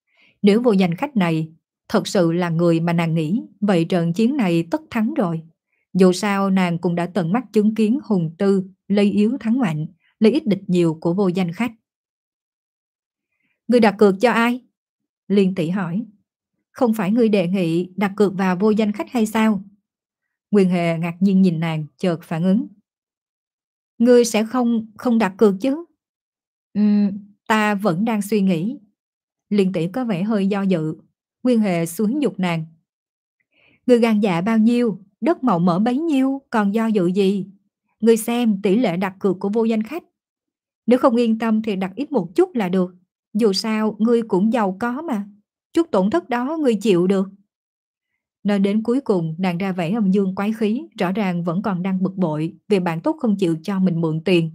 Nếu vô danh khách này thật sự là người mà nàng nghĩ, vậy trận chiến này tất thắng rồi. Dù sao nàng cũng đã tận mắt chứng kiến hùng tư, lấy yếu thắng mạnh, lấy ít địch nhiều của vô danh khách. Ngươi đặt cược cho ai? Liên tỷ hỏi. Không phải ngươi đề nghị đặt cược vào vô danh khách hay sao? Nguyên Hề ngạc nhiên nhìn nàng, chợt phản ứng. Ngươi sẽ không không đặt cược chứ? Ừm, ta vẫn đang suy nghĩ. Liên tỷ có vẻ hơi do dự. Nguyên Hề xuống nhục nàng. Ngươi gan dạ bao nhiêu, đất màu mỡ bấy nhiêu, còn do dự gì? Ngươi xem tỷ lệ đặt cược của vô danh khách. Nếu không yên tâm thì đặt ít một chút là được. Dù sao ngươi cũng giàu có mà. Chút tổn thất đó ngươi chịu được. Nói đến cuối cùng nàng ra vẻ âm dương quái khí, rõ ràng vẫn còn đang bực bội vì bạn tốt không chịu cho mình mượn tiền.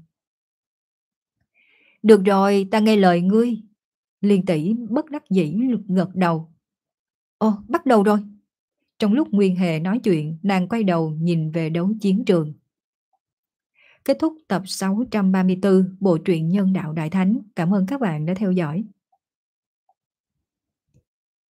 Được rồi, ta nghe lời ngươi. Liên tỷ bất đắc dĩ gật đầu. Ồ, bắt đầu rồi. Trong lúc Nguyên Hề nói chuyện, nàng quay đầu nhìn về đấu chiến trường. Kết thúc tập sáu trăm ba mươi tư bộ truyện Nhân đạo Đại Thánh. Cảm ơn các bạn đã theo dõi.